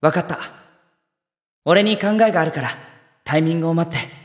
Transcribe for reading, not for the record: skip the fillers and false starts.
わかった。俺に考えがあるから、タイミングを待って。